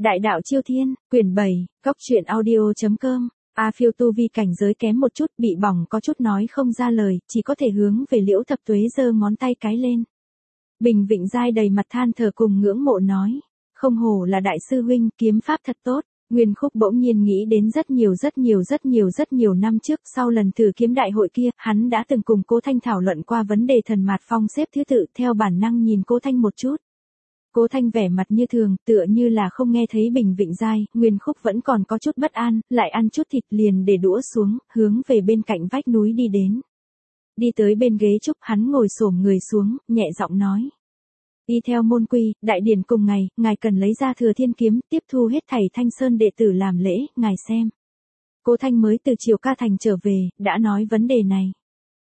Đại đạo Chiêu Thiên, quyển 7, góc truyện audio.com. A Phiêu tu vi cảnh giới kém một chút, bị bỏng có chút nói không ra lời, chỉ có thể hướng về Liễu Thập Tuế giơ ngón tay cái lên. Bình Vịnh Giai đầy mặt than thở cùng ngưỡng mộ nói, không hổ là đại sư huynh, kiếm pháp thật tốt. Nguyên Khúc bỗng nhiên nghĩ đến rất nhiều năm trước, sau lần thử kiếm đại hội kia, hắn đã từng cùng Cố Thanh thảo luận qua vấn đề thần mạt phong xếp thứ tự, theo bản năng nhìn Cố Thanh một chút. Cố Thanh vẻ mặt như thường, tựa như là không nghe thấy Bình Vịnh Giai, Nguyên Khúc vẫn còn có chút bất an, lại ăn chút thịt liền để đũa xuống, hướng về bên cạnh vách núi đi đến. Đi tới bên ghế trúc, hắn ngồi xổm người xuống, nhẹ giọng nói. Y theo môn quy, đại điển cùng ngày, ngài cần lấy ra Thừa Thiên kiếm, tiếp thu hết thảy Thanh Sơn đệ tử làm lễ, ngài xem. Cố Thanh mới từ Triều Ca Thành trở về, đã nói vấn đề này.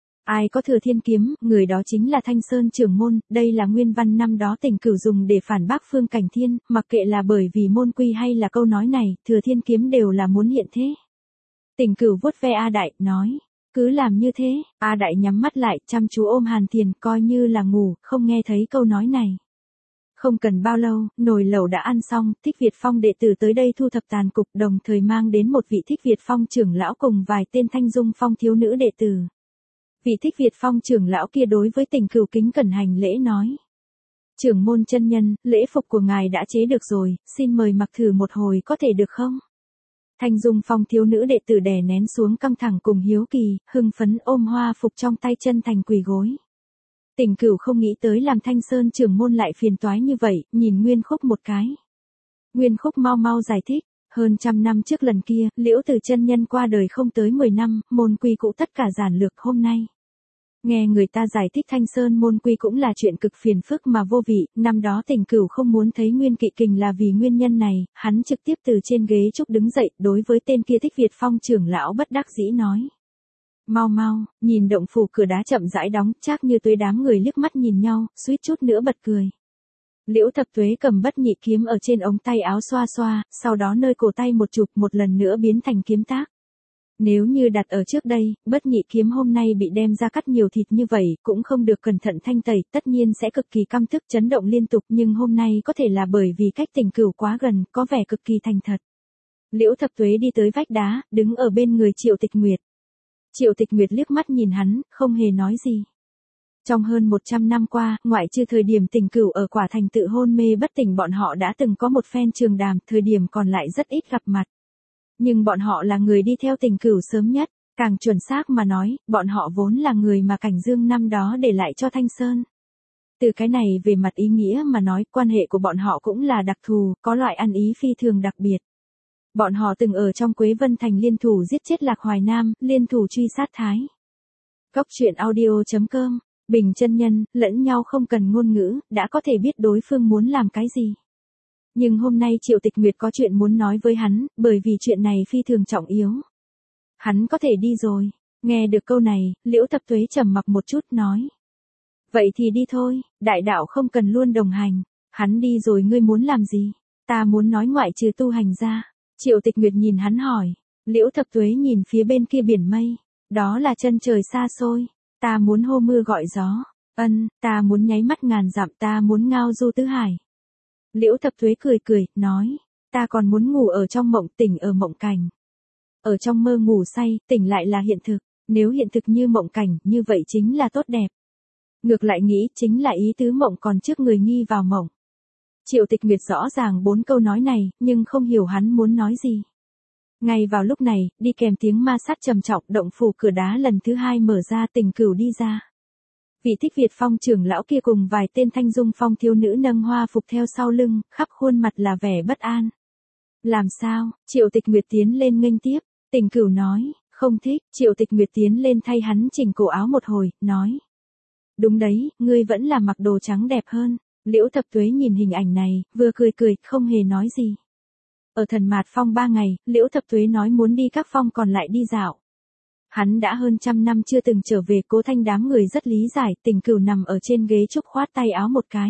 Ai có Thừa Thiên kiếm, người đó chính là Thanh Sơn trưởng môn, đây là nguyên văn năm đó Tình Cửu dùng để phản bác Phương Cảnh Thiên, mặc kệ là bởi vì môn quy hay là câu nói này, Thừa Thiên kiếm đều là muốn hiện thế. Tình Cửu vuốt ve A Đại, nói, cứ làm như thế. A Đại nhắm mắt lại, chăm chú ôm Hàn Thiền, coi như là ngủ, không nghe thấy câu nói này. Không cần bao lâu, nồi lẩu đã ăn xong, Thích Việt Phong đệ tử tới đây thu thập tàn cục, đồng thời mang đến một vị Thích Việt Phong trưởng lão cùng vài tên Thanh Dung Phong thiếu nữ đệ tử. Vị Thích Việt Phong trưởng lão kia đối với Tình Cửu kính cẩn hành lễ nói. Trưởng môn chân nhân, lễ phục của ngài đã chế được rồi, xin mời mặc thử một hồi có thể được không? Thanh Dung Phong thiếu nữ đệ tử đè nén xuống căng thẳng cùng hiếu kỳ, hưng phấn ôm hoa phục trong tay chân thành quỳ gối. Tình Cửu không nghĩ tới làm Thanh Sơn trưởng môn lại phiền toái như vậy, nhìn Nguyên Khúc một cái. Nguyên Khúc mau mau giải thích, hơn 100 năm trước lần kia, Liễu Từ chân nhân qua đời không tới 10 năm, môn quy cũ tất cả giản lược hôm nay. Nghe người ta giải thích Thanh Sơn môn quy cũng là chuyện cực phiền phức mà vô vị, năm đó Tình Cửu không muốn thấy Nguyên Kỵ Kình là vì nguyên nhân này, hắn trực tiếp từ trên ghế trúc đứng dậy, đối với tên kia Thích Việt Phong trưởng lão bất đắc dĩ nói. Mau mau, nhìn động phủ cửa đá chậm rãi đóng, Trác Như Tuế đám người liếc mắt nhìn nhau, suýt chút nữa bật cười. Liễu Thập Tuế cầm Bất Nhị kiếm ở trên ống tay áo xoa xoa, sau đó nơi cổ tay một chụp một lần nữa biến thành kiếm tác. Nếu như đặt ở trước đây, Bất Nhị kiếm hôm nay bị đem ra cắt nhiều thịt như vậy, cũng không được cẩn thận thanh tẩy, tất nhiên sẽ cực kỳ căm tức chấn động liên tục, nhưng hôm nay có thể là bởi vì cách Tình Cửu quá gần, có vẻ cực kỳ thành thật. Liễu Thập Tuế đi tới vách đá, đứng ở bên người Triệu Tịch Nguyệt. Triệu Tịch Nguyệt liếc mắt nhìn hắn, không hề nói gì. Trong hơn 100 năm qua, ngoại trừ thời điểm Tình Cửu ở Quả Thành tự hôn mê bất tỉnh, bọn họ đã từng có một phen trường đàm, thời điểm còn lại rất ít gặp mặt. Nhưng bọn họ là người đi theo Tình Cửu sớm nhất, càng chuẩn xác mà nói, bọn họ vốn là người mà Cảnh Dương năm đó để lại cho Thanh Sơn. Từ cái này về mặt ý nghĩa mà nói, quan hệ của bọn họ cũng là đặc thù, có loại ăn ý phi thường đặc biệt. Bọn họ từng ở trong Quế Vân Thành liên thủ giết chết Lạc Hoài Nam, liên thủ truy sát Thái. Góc truyện audio.com. Bình chân nhân, lẫn nhau không cần ngôn ngữ, đã có thể biết đối phương muốn làm cái gì. Nhưng hôm nay Triệu Tịch Nguyệt có chuyện muốn nói với hắn, bởi vì chuyện này phi thường trọng yếu. Hắn có thể đi rồi. Nghe được câu này, Liễu Thập Tuế trầm mặc một chút nói. Vậy thì đi thôi, đại đạo không cần luôn đồng hành. Hắn đi rồi ngươi muốn làm gì? Ta muốn nói ngoại trừ tu hành ra. Triệu Tịch Nguyệt nhìn hắn hỏi. Liễu Thập Tuế nhìn phía bên kia biển mây. Đó là chân trời xa xôi. Ta muốn hô mưa gọi gió. Ta muốn nháy mắt ngàn dặm, ta muốn ngao du tứ hải. Liễu Thập Tuế cười cười, nói. Ta còn muốn ngủ ở trong mộng, tỉnh ở mộng cảnh. Ở trong mơ ngủ say, tỉnh lại là hiện thực. Nếu hiện thực như mộng cảnh, như vậy chính là tốt đẹp. Ngược lại nghĩ, chính là ý tứ mộng còn trước người nghi vào mộng. Triệu Tịch Nguyệt rõ ràng 4 câu nói này, nhưng không hiểu hắn muốn nói gì. Ngay vào lúc này, đi kèm tiếng ma sát trầm trọng, động phủ cửa đá lần thứ 2 mở ra, Tình Cửu đi ra. Vị Thích Việt Phong trưởng lão kia cùng vài tên Thanh Dung Phong thiếu nữ nâng hoa phục theo sau lưng, khắp khuôn mặt là vẻ bất an. Làm sao? Triệu Tịch Nguyệt tiến lên nghênh tiếp. Tình Cửu nói, không thích. Triệu Tịch Nguyệt tiến lên thay hắn chỉnh cổ áo một hồi, nói. Đúng đấy, ngươi vẫn là mặc đồ trắng đẹp hơn. Liễu Thập Tuế nhìn hình ảnh này, vừa cười cười, không hề nói gì. Ở Thần Mạt Phong 3 ngày, Liễu Thập Tuế nói muốn đi các phong còn lại đi dạo. Hắn đã hơn 100 năm chưa từng trở về, Cố Thanh đám người rất lý giải, Tình Cửu nằm ở trên ghế trúc khoát tay áo một cái.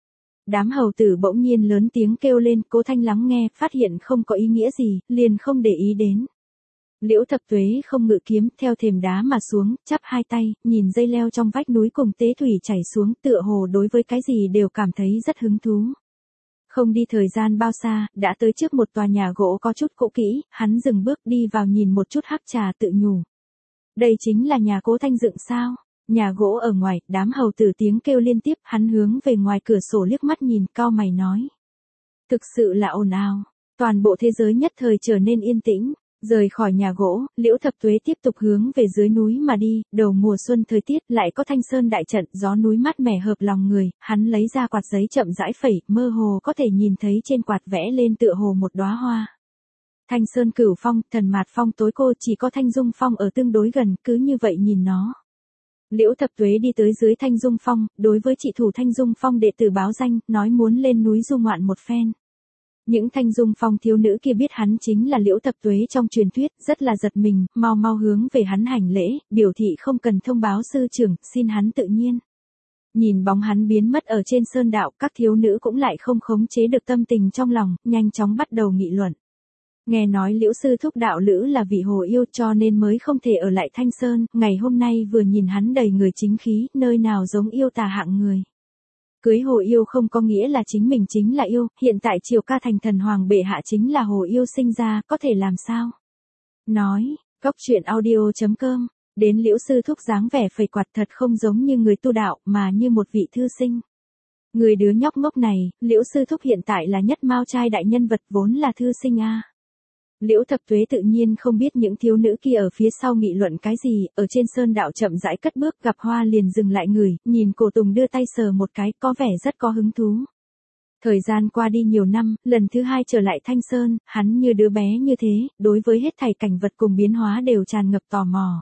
Đám hầu tử bỗng nhiên lớn tiếng kêu lên, Cố Thanh lắng nghe, phát hiện không có ý nghĩa gì, liền không để ý đến. Liễu Thập Tuế không ngự kiếm, theo thềm đá mà xuống, chắp hai tay, nhìn dây leo trong vách núi cùng tế thủy chảy xuống, tựa hồ đối với cái gì đều cảm thấy rất hứng thú. Không đi thời gian bao xa, đã tới trước một tòa nhà gỗ có chút cũ kỹ, hắn dừng bước đi vào nhìn một chút hắc trà tự nhủ. Đây chính là nhà Cố Thanh dựng sao? Nhà gỗ ở ngoài, đám hầu tử tiếng kêu liên tiếp, hắn hướng về ngoài cửa sổ liếc mắt nhìn, cau mày nói. Thực sự là ồn ào, toàn bộ thế giới nhất thời trở nên yên tĩnh. Rời khỏi nhà gỗ, Liễu Thập Tuế tiếp tục hướng về dưới núi mà đi, đầu mùa xuân thời tiết lại có Thanh Sơn đại trận, gió núi mát mẻ hợp lòng người, hắn lấy ra quạt giấy chậm rãi phẩy, mơ hồ có thể nhìn thấy trên quạt vẽ lên tựa hồ một đóa hoa. Thanh Sơn Cửu Phong, Thần Mạt Phong tối cô chỉ có Thanh Dung Phong ở tương đối gần, cứ như vậy nhìn nó. Liễu Thập Tuế đi tới dưới Thanh Dung Phong, đối với chị thủ Thanh Dung Phong đệ tử báo danh, nói muốn lên núi du ngoạn một phen. Những Thanh Dung Phong thiếu nữ kia biết hắn chính là Liễu Thập Tuế trong truyền thuyết, rất là giật mình, mau mau hướng về hắn hành lễ, biểu thị không cần thông báo sư trưởng, xin hắn tự nhiên. Nhìn bóng hắn biến mất ở trên sơn đạo, các thiếu nữ cũng lại không khống chế được tâm tình trong lòng, nhanh chóng bắt đầu nghị luận. Nghe nói Liễu sư thúc đạo lữ là vị hồ yêu cho nên mới không thể ở lại Thanh Sơn, ngày hôm nay vừa nhìn hắn đầy người chính khí, nơi nào giống yêu tà hạng người. Cưới hồ yêu không có nghĩa là chính mình chính là yêu, hiện tại Triều Ca thành thần hoàng bệ hạ chính là hồ yêu sinh ra, có thể làm sao? Nói, góc truyện audio.com, đến Liễu sư thúc dáng vẻ phẩy quạt thật không giống như người tu đạo mà như một vị thư sinh. Người đứa nhóc ngốc này, Liễu sư thúc hiện tại là nhất mao trai đại nhân vật vốn là thư sinh a. Liễu Thập Tuế tự nhiên không biết những thiếu nữ kia ở phía sau nghị luận cái gì, ở trên sơn đạo chậm rãi cất bước gặp hoa liền dừng lại ngửi, nhìn Cổ Tùng đưa tay sờ một cái, có vẻ rất có hứng thú. Thời gian qua đi nhiều năm, lần thứ hai trở lại Thanh Sơn, hắn như đứa bé như thế, đối với hết thảy cảnh vật cùng biến hóa đều tràn ngập tò mò.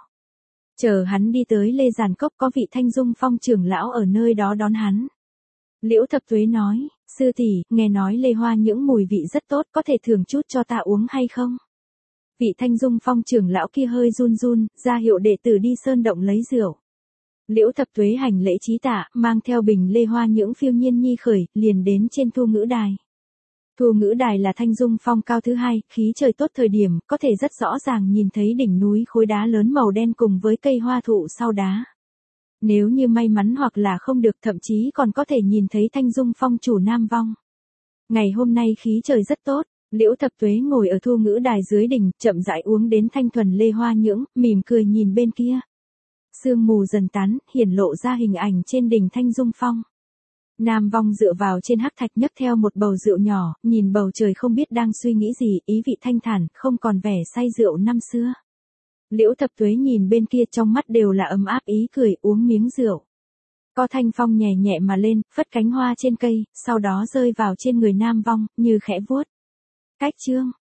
Chờ hắn đi tới Lê Giàn Cốc có vị Thanh Dung Phong trưởng lão ở nơi đó đón hắn. Liễu Thập Tuế nói, sư tỷ, nghe nói lê hoa những mùi vị rất tốt, có thể thưởng chút cho ta uống hay không? Vị Thanh Dung Phong trưởng lão kia hơi run run, ra hiệu đệ tử đi sơn động lấy rượu. Liễu Thập Tuế hành lễ trí tạ, mang theo bình lê hoa những phiêu nhiên nhi khởi, liền đến trên Thu Ngữ Đài. Thu Ngữ Đài là Thanh Dung Phong cao thứ hai, khí trời tốt thời điểm, có thể rất rõ ràng nhìn thấy đỉnh núi khối đá lớn màu đen cùng với cây hoa thụ sau đá. Nếu như may mắn hoặc là không được thậm chí còn có thể nhìn thấy Thanh Dung Phong chủ Nam Vong. Ngày hôm nay khí trời rất tốt, Liễu Thập Tuế ngồi ở Thu Ngữ Đài dưới đỉnh, chậm rãi uống đến thanh thuần lê hoa nhưỡng, mỉm cười nhìn bên kia. Sương mù dần tán, hiển lộ ra hình ảnh trên đỉnh Thanh Dung Phong. Nam Vong dựa vào trên hắc thạch nhấc theo một bầu rượu nhỏ, nhìn bầu trời không biết đang suy nghĩ gì, ý vị thanh thản, không còn vẻ say rượu năm xưa. Liễu Thập Tuế nhìn bên kia trong mắt đều là ấm áp ý cười, uống miếng rượu. Co thanh phong nhẹ nhẹ mà lên, phất cánh hoa trên cây, sau đó rơi vào trên người Nam Vong, như khẽ vuốt. Cách chương.